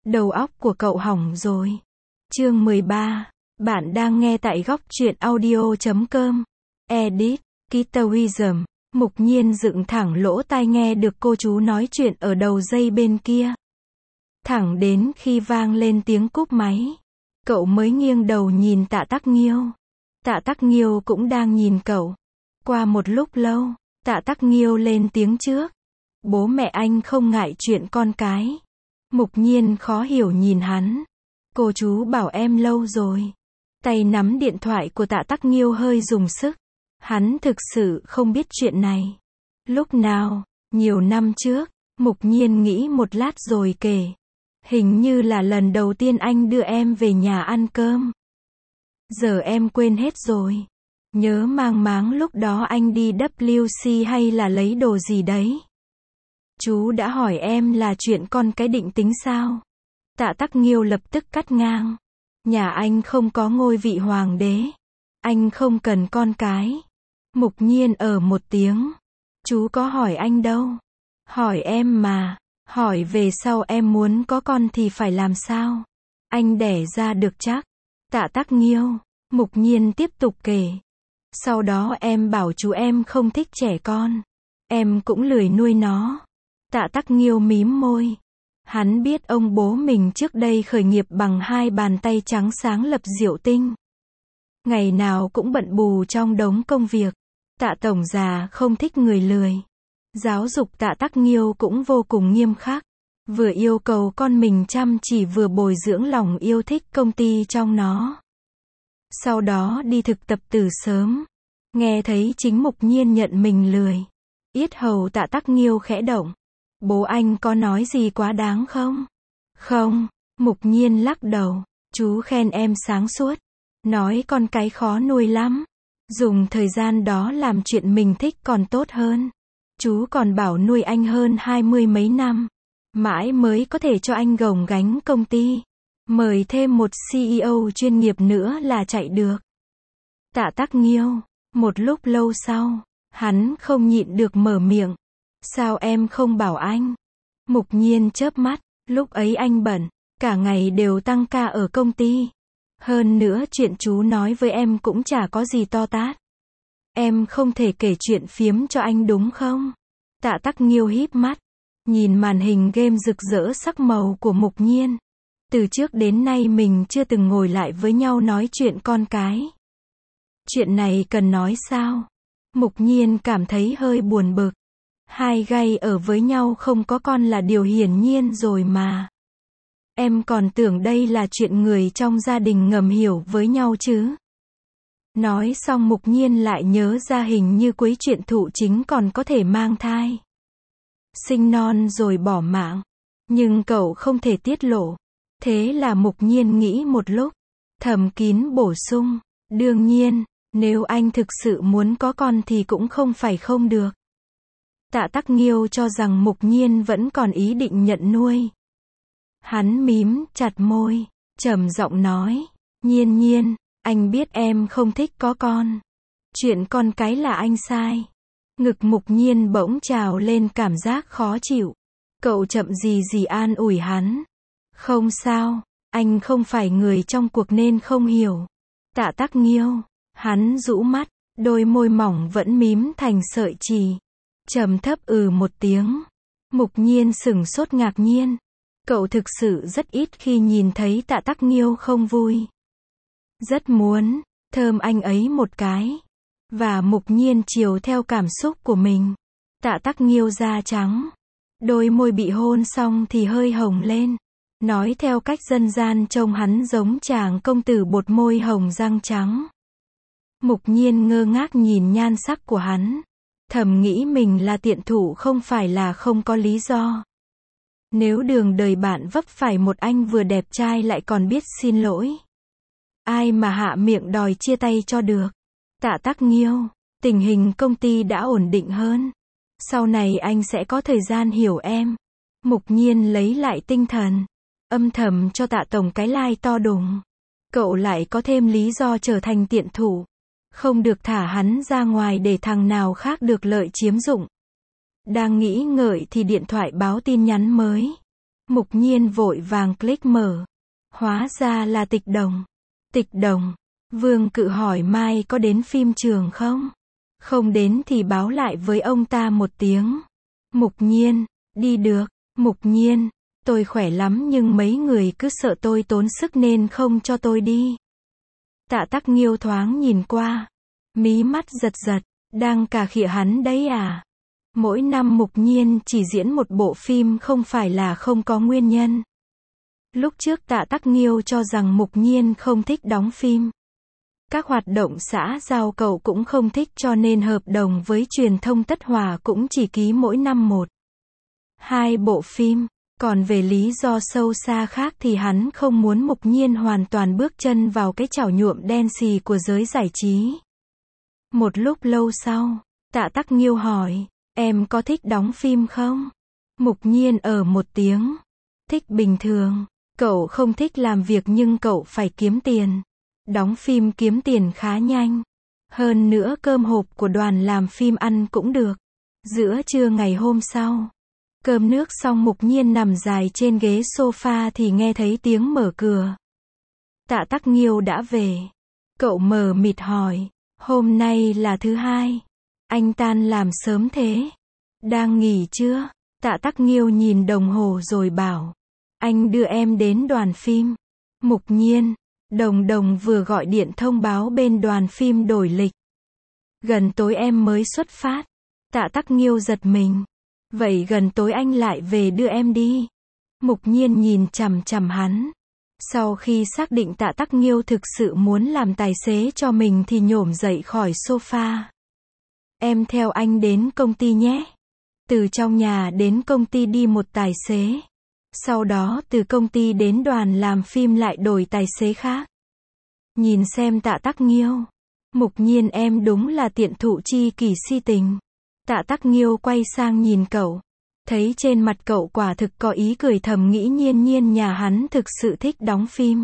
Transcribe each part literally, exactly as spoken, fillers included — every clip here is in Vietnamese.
Đầu óc của cậu hỏng rồi. Chương mười ba. Bạn đang nghe tại góc truyện audio chấm com. Edit, Kitawism. Mục Nhiên dựng thẳng lỗ tai nghe được cô chú nói chuyện ở đầu dây bên kia. Thẳng đến khi vang lên tiếng cúp máy, cậu mới nghiêng đầu nhìn Tạ Tắc Nghiêu. Tạ Tắc Nghiêu cũng đang nhìn cậu. Qua một lúc lâu, Tạ Tắc Nghiêu lên tiếng trước. Bố mẹ anh không ngại chuyện con cái. Mục Nhiên khó hiểu nhìn hắn. Cô chú bảo em lâu rồi. Tay nắm điện thoại của Tạ Tắc Nghiêu hơi dùng sức. Hắn thực sự không biết chuyện này. Lúc nào? Nhiều năm trước. Mục Nhiên nghĩ một lát rồi kể. Hình như là lần đầu tiên anh đưa em về nhà ăn cơm. Giờ em quên hết rồi. Nhớ mang máng lúc đó anh đi W C hay là lấy đồ gì đấy. Chú đã hỏi em là chuyện con cái định tính sao? Tạ Tắc Nghiêu lập tức cắt ngang. Nhà anh không có ngôi vị hoàng đế. Anh không cần con cái. Mục Nhiên ở một tiếng. Chú có hỏi anh đâu. Hỏi em mà. Hỏi về sau em muốn có con thì phải làm sao? Anh đẻ ra được chắc. Tạ Tắc Nghiêu. Mục Nhiên tiếp tục kể. Sau đó em bảo chú em không thích trẻ con. Em cũng lười nuôi nó. Tạ Tắc Nghiêu mím môi. Hắn biết ông bố mình trước đây khởi nghiệp bằng hai bàn tay trắng sáng lập Diệu Tinh. Ngày nào cũng bận bù trong đống công việc. Tạ tổng già không thích người lười. Giáo dục Tạ Tắc Nghiêu cũng vô cùng nghiêm khắc. Vừa yêu cầu con mình chăm chỉ vừa bồi dưỡng lòng yêu thích công ty trong nó. Sau đó đi thực tập từ sớm. Nghe thấy chính Mục Nhiên nhận mình lười. Yết hầu Tạ Tắc Nghiêu khẽ động. Bố anh có nói gì quá đáng không? Không. Mục Nhiên lắc đầu. Chú khen em sáng suốt. Nói con cái khó nuôi lắm. Dùng thời gian đó làm chuyện mình thích còn tốt hơn. Chú còn bảo nuôi anh hơn hai mươi mấy năm. Mãi mới có thể cho anh gồng gánh công ty. Mời thêm một C E O chuyên nghiệp nữa là chạy được. Tạ Tắc Nghiêu. Một lúc lâu sau, hắn không nhịn được mở miệng. Sao em không bảo anh? Mục Nhiên chớp mắt. Lúc ấy anh bận. Cả ngày đều tăng ca ở công ty. Hơn nữa chuyện chú nói với em cũng chả có gì to tát. Em không thể kể chuyện phiếm cho anh đúng không? Tạ Tắc Nghiêu híp mắt. Nhìn màn hình game rực rỡ sắc màu của Mục Nhiên. Từ trước đến nay mình chưa từng ngồi lại với nhau nói chuyện con cái. Chuyện này cần nói sao? Mục Nhiên cảm thấy hơi buồn bực. Hai gay ở với nhau không có con là điều hiển nhiên rồi mà. Em còn tưởng đây là chuyện người trong gia đình ngầm hiểu với nhau chứ. Nói xong Mục Nhiên lại nhớ ra hình như cuối chuyện Thụ Chính còn có thể mang thai. Sinh non rồi bỏ mạng. Nhưng cậu không thể tiết lộ. Thế là Mục Nhiên nghĩ một lúc. Thầm kín bổ sung. Đương nhiên, nếu anh thực sự muốn có con thì cũng không phải không được. Tạ Tắc Nghiêu cho rằng Mục Nhiên vẫn còn ý định nhận nuôi. Hắn mím chặt môi, trầm giọng nói. Nhiên Nhiên, anh biết em không thích có con. Chuyện con cái là anh sai. Ngực Mục Nhiên bỗng trào lên cảm giác khó chịu. Cậu chậm gì gì an ủi hắn. Không sao, anh không phải người trong cuộc nên không hiểu. Tạ Tắc Nghiêu. Hắn rũ mắt, đôi môi mỏng vẫn mím thành sợi chì. Trầm thấp ừ một tiếng. Mục Nhiên sửng sốt ngạc nhiên. Cậu thực sự rất ít khi nhìn thấy Tạ Tắc Nghiêu không vui. Rất muốn thơm anh ấy một cái. Và Mục Nhiên chiều theo cảm xúc của mình. Tạ Tắc Nghiêu da trắng. Đôi môi bị hôn xong thì hơi hồng lên. Nói theo cách dân gian trông hắn giống chàng công tử bột môi hồng răng trắng. Mục Nhiên ngơ ngác nhìn nhan sắc của hắn. Thầm nghĩ mình là tiện thủ không phải là không có lý do. Nếu đường đời bạn vấp phải một anh vừa đẹp trai lại còn biết xin lỗi. Ai mà hạ miệng đòi chia tay cho được. Tạ Tắc Nghiêu. Tình hình công ty đã ổn định hơn. Sau này anh sẽ có thời gian hiểu em. Mục Nhiên lấy lại tinh thần. Âm thầm cho Tạ tổng cái lai to đùng. Cậu lại có thêm lý do trở thành tiện thủ. Không được thả hắn ra ngoài để thằng nào khác được lợi chiếm dụng. Đang nghĩ ngợi thì điện thoại báo tin nhắn mới. Mục Nhiên vội vàng click mở. Hóa ra là Tịch Đồng. Tịch Đồng. Vương Cự hỏi mai có đến phim trường không? Không đến thì báo lại với ông ta một tiếng. Mục Nhiên. Đi được. Mục Nhiên. Tôi khỏe lắm nhưng mấy người cứ sợ tôi tốn sức nên không cho tôi đi. Tạ Tắc Nghiêu thoáng nhìn qua. Mí mắt giật giật. Đang cà khịa hắn đấy à? Mỗi năm Mục Nhiên chỉ diễn một bộ phim không phải là không có nguyên nhân. Lúc trước Tạ Tắc Nghiêu cho rằng Mục Nhiên không thích đóng phim. Các hoạt động xã giao cậu cũng không thích cho nên hợp đồng với truyền thông Tất Hòa cũng chỉ ký mỗi năm một. Hai bộ phim. Còn về lý do sâu xa khác thì hắn không muốn Mục Nhiên hoàn toàn bước chân vào cái chảo nhuộm đen xì của giới giải trí. Một lúc lâu sau, Tạ Tắc Nghiêu hỏi, em có thích đóng phim không? Mục Nhiên ở một tiếng. Thích bình thường. Cậu không thích làm việc nhưng cậu phải kiếm tiền. Đóng phim kiếm tiền khá nhanh. Hơn nữa cơm hộp của đoàn làm phim ăn cũng được. Giữa trưa ngày hôm sau, cơm nước xong Mục Nhiên nằm dài trên ghế sofa thì nghe thấy tiếng mở cửa. Tạ Tắc Nghiêu đã về. Cậu mờ mịt hỏi, hôm nay là thứ hai. Anh tan làm sớm thế. Đang nghỉ chưa? Tạ Tắc Nghiêu nhìn đồng hồ rồi bảo, anh đưa em đến đoàn phim. Mục Nhiên. Đồng Đồng vừa gọi điện thông báo bên đoàn phim đổi lịch. Gần tối em mới xuất phát. Tạ Tắc Nghiêu giật mình. Vậy gần tối anh lại về đưa em đi. Mục Nhiên nhìn chằm chằm hắn. Sau khi xác định Tạ Tắc Nghiêu thực sự muốn làm tài xế cho mình thì nhổm dậy khỏi sofa. Em theo anh đến công ty nhé. Từ trong nhà đến công ty đi một tài xế. Sau đó từ công ty đến đoàn làm phim lại đổi tài xế khác. Nhìn xem Tạ Tắc Nghiêu. Mục Nhiên em đúng là tiện thụ chi kỷ si tình. Tạ Tắc Nghiêu quay sang nhìn cậu. Thấy trên mặt cậu quả thực có ý cười thầm nghĩ Nhiên Nhiên nhà hắn thực sự thích đóng phim.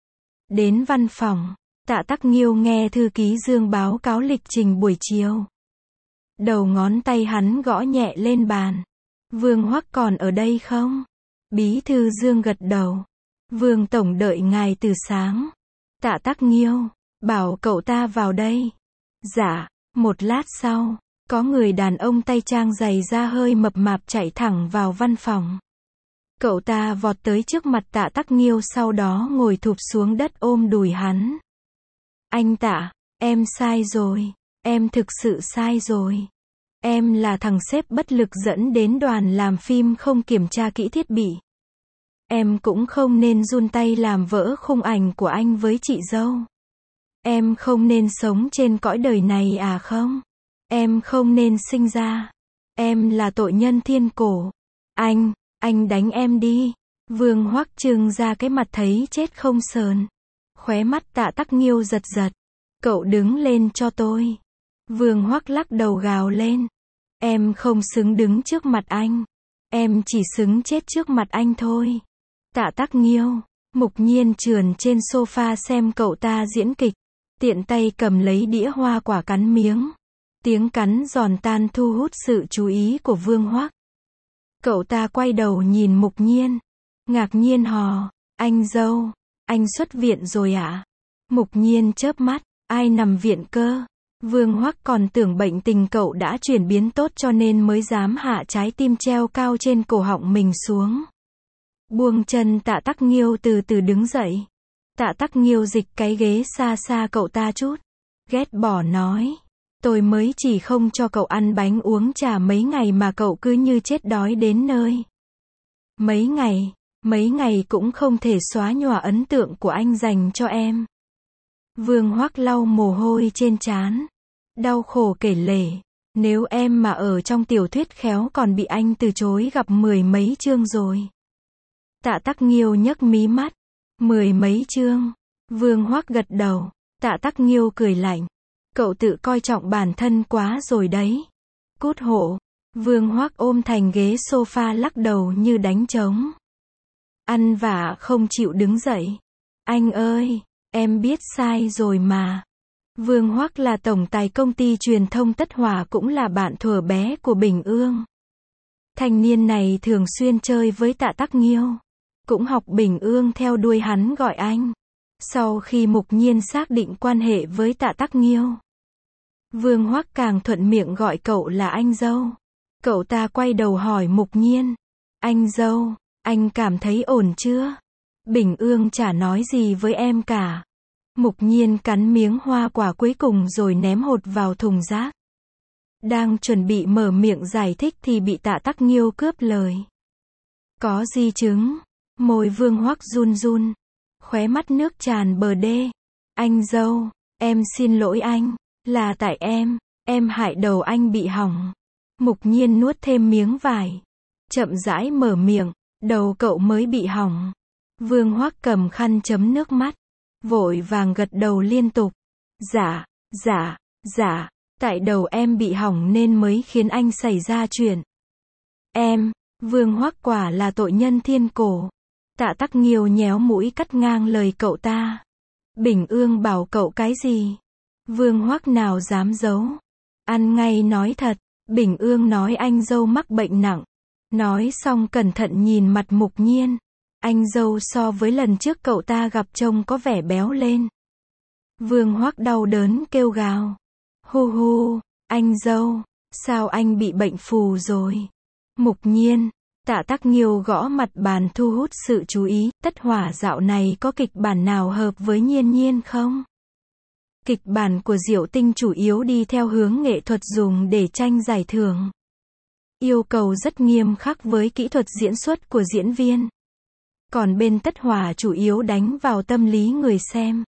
Đến văn phòng, Tạ Tắc Nghiêu nghe thư ký Dương báo cáo lịch trình buổi chiều. Đầu ngón tay hắn gõ nhẹ lên bàn. Vương Hoắc còn ở đây không? Bí thư Dương gật đầu. Vương tổng đợi ngài từ sáng. Tạ Tắc Nghiêu, bảo cậu ta vào đây. Dạ, một lát sau, có người đàn ông tay trang giày da hơi mập mạp chạy thẳng vào văn phòng. Cậu ta vọt tới trước mặt Tạ Tắc Nghiêu sau đó ngồi thụp xuống đất ôm đùi hắn. Anh Tạ, em sai rồi, em thực sự sai rồi. Em là thằng sếp bất lực dẫn đến đoàn làm phim không kiểm tra kỹ thiết bị. Em cũng không nên run tay làm vỡ khung ảnh của anh với chị dâu. Em không nên sống trên cõi đời này à không? Em không nên sinh ra. Em là tội nhân thiên cổ. Anh, anh đánh em đi. Vương Hoắc trừng ra cái mặt thấy chết không sờn. Khóe mắt Tạ Tắc Nghiêu giật giật. Cậu đứng lên cho tôi. Vương Hoắc lắc đầu gào lên. Em không xứng đứng trước mặt anh. Em chỉ xứng chết trước mặt anh thôi. Tạ Tắc Nghiêu. Mục Nhiên trườn trên sofa xem cậu ta diễn kịch. Tiện tay cầm lấy đĩa hoa quả cắn miếng. Tiếng cắn giòn tan thu hút sự chú ý của Vương Hoắc. Cậu ta quay đầu nhìn Mục Nhiên. Ngạc nhiên hò. Anh dâu. Anh xuất viện rồi ạ? À? Mục Nhiên chớp mắt. Ai nằm viện cơ? Vương Hoắc còn tưởng bệnh tình cậu đã chuyển biến tốt cho nên mới dám hạ trái tim treo cao trên cổ họng mình xuống. Buông chân Tạ Tắc Nghiêu từ từ đứng dậy. Tạ Tắc Nghiêu dịch cái ghế xa xa cậu ta chút. Ghét bỏ nói. Tôi mới chỉ không cho cậu ăn bánh uống trà mấy ngày mà cậu cứ như chết đói đến nơi. Mấy ngày, mấy ngày cũng không thể xóa nhòa ấn tượng của anh dành cho em. Vương Hoắc lau mồ hôi trên trán. Đau khổ kể lể. Nếu em mà ở trong tiểu thuyết khéo còn bị anh từ chối gặp mười mấy chương rồi. Tạ Tắc Nghiêu nhấc mí mắt. Mười mấy chương. Vương Hoắc gật đầu. Tạ Tắc Nghiêu cười lạnh. Cậu tự coi trọng bản thân quá rồi đấy. Cút hộ. Vương Hoắc ôm thành ghế sofa lắc đầu như đánh trống. Ăn vạ không chịu đứng dậy. Anh ơi, em biết sai rồi mà. Vương Hoắc là tổng tài công ty truyền thông Tất Hòa cũng là bạn thuở bé của Bình Ương. Thanh niên này thường xuyên chơi với Tạ Tắc Nghiêu. Cũng học Bình Ương theo đuôi hắn gọi anh. Sau khi Mục Nhiên xác định quan hệ với Tạ Tắc Nghiêu, Vương Hoắc càng thuận miệng gọi cậu là anh dâu. Cậu ta quay đầu hỏi Mục Nhiên. Anh dâu, anh cảm thấy ổn chưa? Bình Ương chả nói gì với em cả. Mục Nhiên cắn miếng hoa quả cuối cùng rồi ném hột vào thùng rác. Đang chuẩn bị mở miệng giải thích thì bị Tạ Tắc Nghiêu cướp lời. Có di chứng. Môi Vương Hoắc run run. Khóe mắt nước tràn bờ đê. Anh dâu, em xin lỗi anh. Là tại em, em hại đầu anh bị hỏng. Mục Nhiên nuốt thêm miếng vải. Chậm rãi mở miệng. Đầu cậu mới bị hỏng. Vương Hoắc cầm khăn chấm nước mắt. Vội vàng gật đầu liên tục. Dạ, dạ, dạ. Tại đầu em bị hỏng nên mới khiến anh xảy ra chuyện. Em, Vương Hoắc quả là tội nhân thiên cổ. Tạ Tắc Nghiêu nhéo mũi cắt ngang lời cậu ta. Bình Ương bảo cậu cái gì? Vương Hoắc nào dám giấu. Ăn ngay nói thật. Bình Ương nói anh dâu mắc bệnh nặng. Nói xong cẩn thận nhìn mặt Mục Nhiên. Anh dâu so với lần trước cậu ta gặp trông có vẻ béo lên. Vương Hoắc đau đớn kêu gào. Hu hu, anh dâu, sao anh bị bệnh phù rồi? Mục Nhiên, Tạ Tắc Nghiêu gõ mặt bàn thu hút sự chú ý. Tất Hỏa dạo này có kịch bản nào hợp với Nhiên Nhiên không? Kịch bản của Diệu Tinh chủ yếu đi theo hướng nghệ thuật dùng để tranh giải thưởng. Yêu cầu rất nghiêm khắc với kỹ thuật diễn xuất của diễn viên. Còn bên Tất Hỏa chủ yếu đánh vào tâm lý người xem.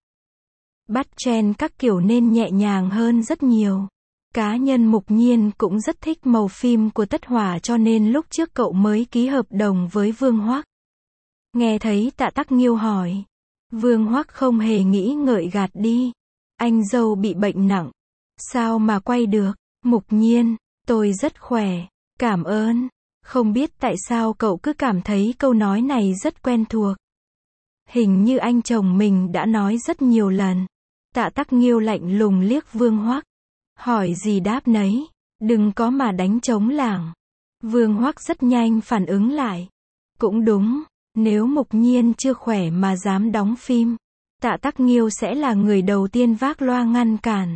Bắt trend các kiểu nên nhẹ nhàng hơn rất nhiều. Cá nhân Mục Nhiên cũng rất thích màu phim của Tất Hỏa cho nên lúc trước cậu mới ký hợp đồng với Vương Hoắc. Nghe thấy Tạ Tắc Nghiêu hỏi. Vương Hoắc không hề nghĩ ngợi gạt đi. Anh dâu bị bệnh nặng. Sao mà quay được? Mục Nhiên, tôi rất khỏe. Cảm ơn. Không biết tại sao cậu cứ cảm thấy câu nói này rất quen thuộc. Hình như anh chồng mình đã nói rất nhiều lần. Tạ Tắc Nghiêu lạnh lùng liếc Vương Hoắc. Hỏi gì đáp nấy. Đừng có mà đánh trống lảng. Vương Hoắc rất nhanh phản ứng lại. Cũng đúng. Nếu Mục Nhiên chưa khỏe mà dám đóng phim, Tạ Tắc Nghiêu sẽ là người đầu tiên vác loa ngăn cản.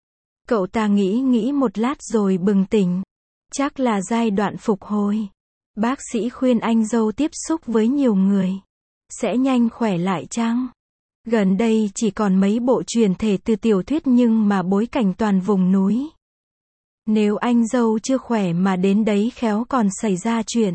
Cậu ta nghĩ nghĩ một lát rồi bừng tỉnh. Chắc là giai đoạn phục hồi. Bác sĩ khuyên anh dâu tiếp xúc với nhiều người. Sẽ nhanh khỏe lại chăng? Gần đây chỉ còn mấy bộ truyền thể từ tiểu thuyết nhưng mà bối cảnh toàn vùng núi. Nếu anh dâu chưa khỏe mà đến đấy khéo còn xảy ra chuyện.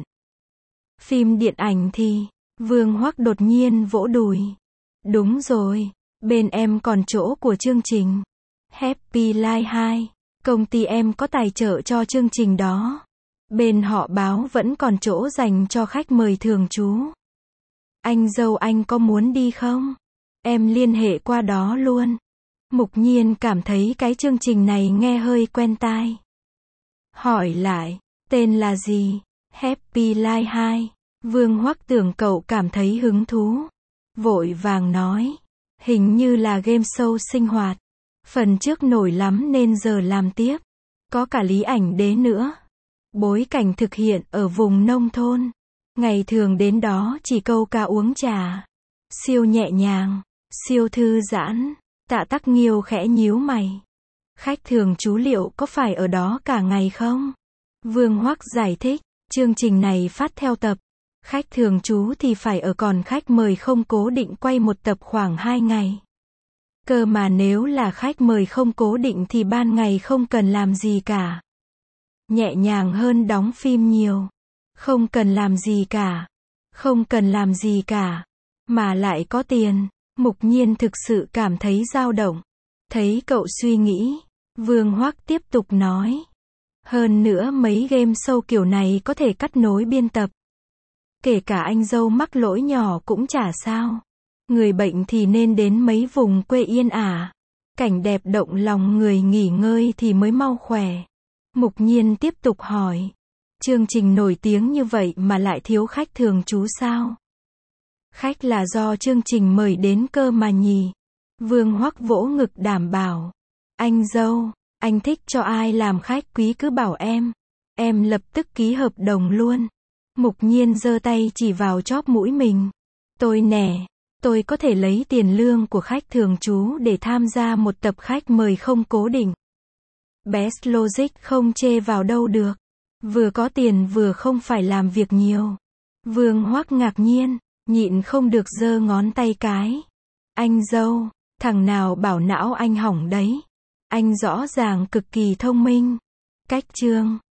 Phim điện ảnh thì, Vương Hoắc đột nhiên vỗ đùi. Đúng rồi, bên em còn chỗ của chương trình. Happy Life hai. Công ty em có tài trợ cho chương trình đó. Bên họ báo vẫn còn chỗ dành cho khách mời thường trú. Anh dâu anh có muốn đi không? Em liên hệ qua đó luôn. Mục Nhiên cảm thấy cái chương trình này nghe hơi quen tai. Hỏi lại, tên là gì? Happy Life hai. Vương Hoắc tưởng cậu cảm thấy hứng thú. Vội vàng nói. Hình như là game show sinh hoạt. Phần trước nổi lắm nên giờ làm tiếp. Có cả Lý Ảnh Đế nữa. Bối cảnh thực hiện ở vùng nông thôn. Ngày thường đến đó chỉ câu ca uống trà. Siêu nhẹ nhàng, siêu thư giãn. Tạ Tắc Nghiêu khẽ nhíu mày. Khách thường trú liệu có phải ở đó cả ngày không? Vương Hoắc giải thích. Chương trình này phát theo tập. Khách thường trú thì phải ở, còn khách mời không cố định quay một tập khoảng hai ngày. Cơ mà nếu là khách mời không cố định thì ban ngày không cần làm gì cả. Nhẹ nhàng hơn đóng phim nhiều. Không cần làm gì cả. Không cần làm gì cả. Mà lại có tiền. Mục Nhiên thực sự cảm thấy dao động. Thấy cậu suy nghĩ. Vương Hoắc tiếp tục nói. Hơn nữa mấy game show kiểu này có thể cắt nối biên tập. Kể cả anh dâu mắc lỗi nhỏ cũng chả sao. Người bệnh thì nên đến mấy vùng quê yên ả. Cảnh đẹp động lòng người nghỉ ngơi thì mới mau khỏe. Mục Nhiên tiếp tục hỏi. Chương trình nổi tiếng như vậy mà lại thiếu khách thường trú sao? Khách là do chương trình mời đến cơ mà nhỉ? Vương Hoắc vỗ ngực đảm bảo. Anh dâu, anh thích cho ai làm khách quý cứ bảo em. Em lập tức ký hợp đồng luôn. Mục Nhiên giơ tay chỉ vào chóp mũi mình. Tôi nè, tôi có thể lấy tiền lương của khách thường trú để tham gia một tập khách mời không cố định. Best Logic không chê vào đâu được. Vừa có tiền vừa không phải làm việc nhiều. Vương Hoắc ngạc nhiên, nhịn không được giơ ngón tay cái. Anh dâu, thằng nào bảo não anh hỏng đấy. Anh rõ ràng cực kỳ thông minh. Cách chương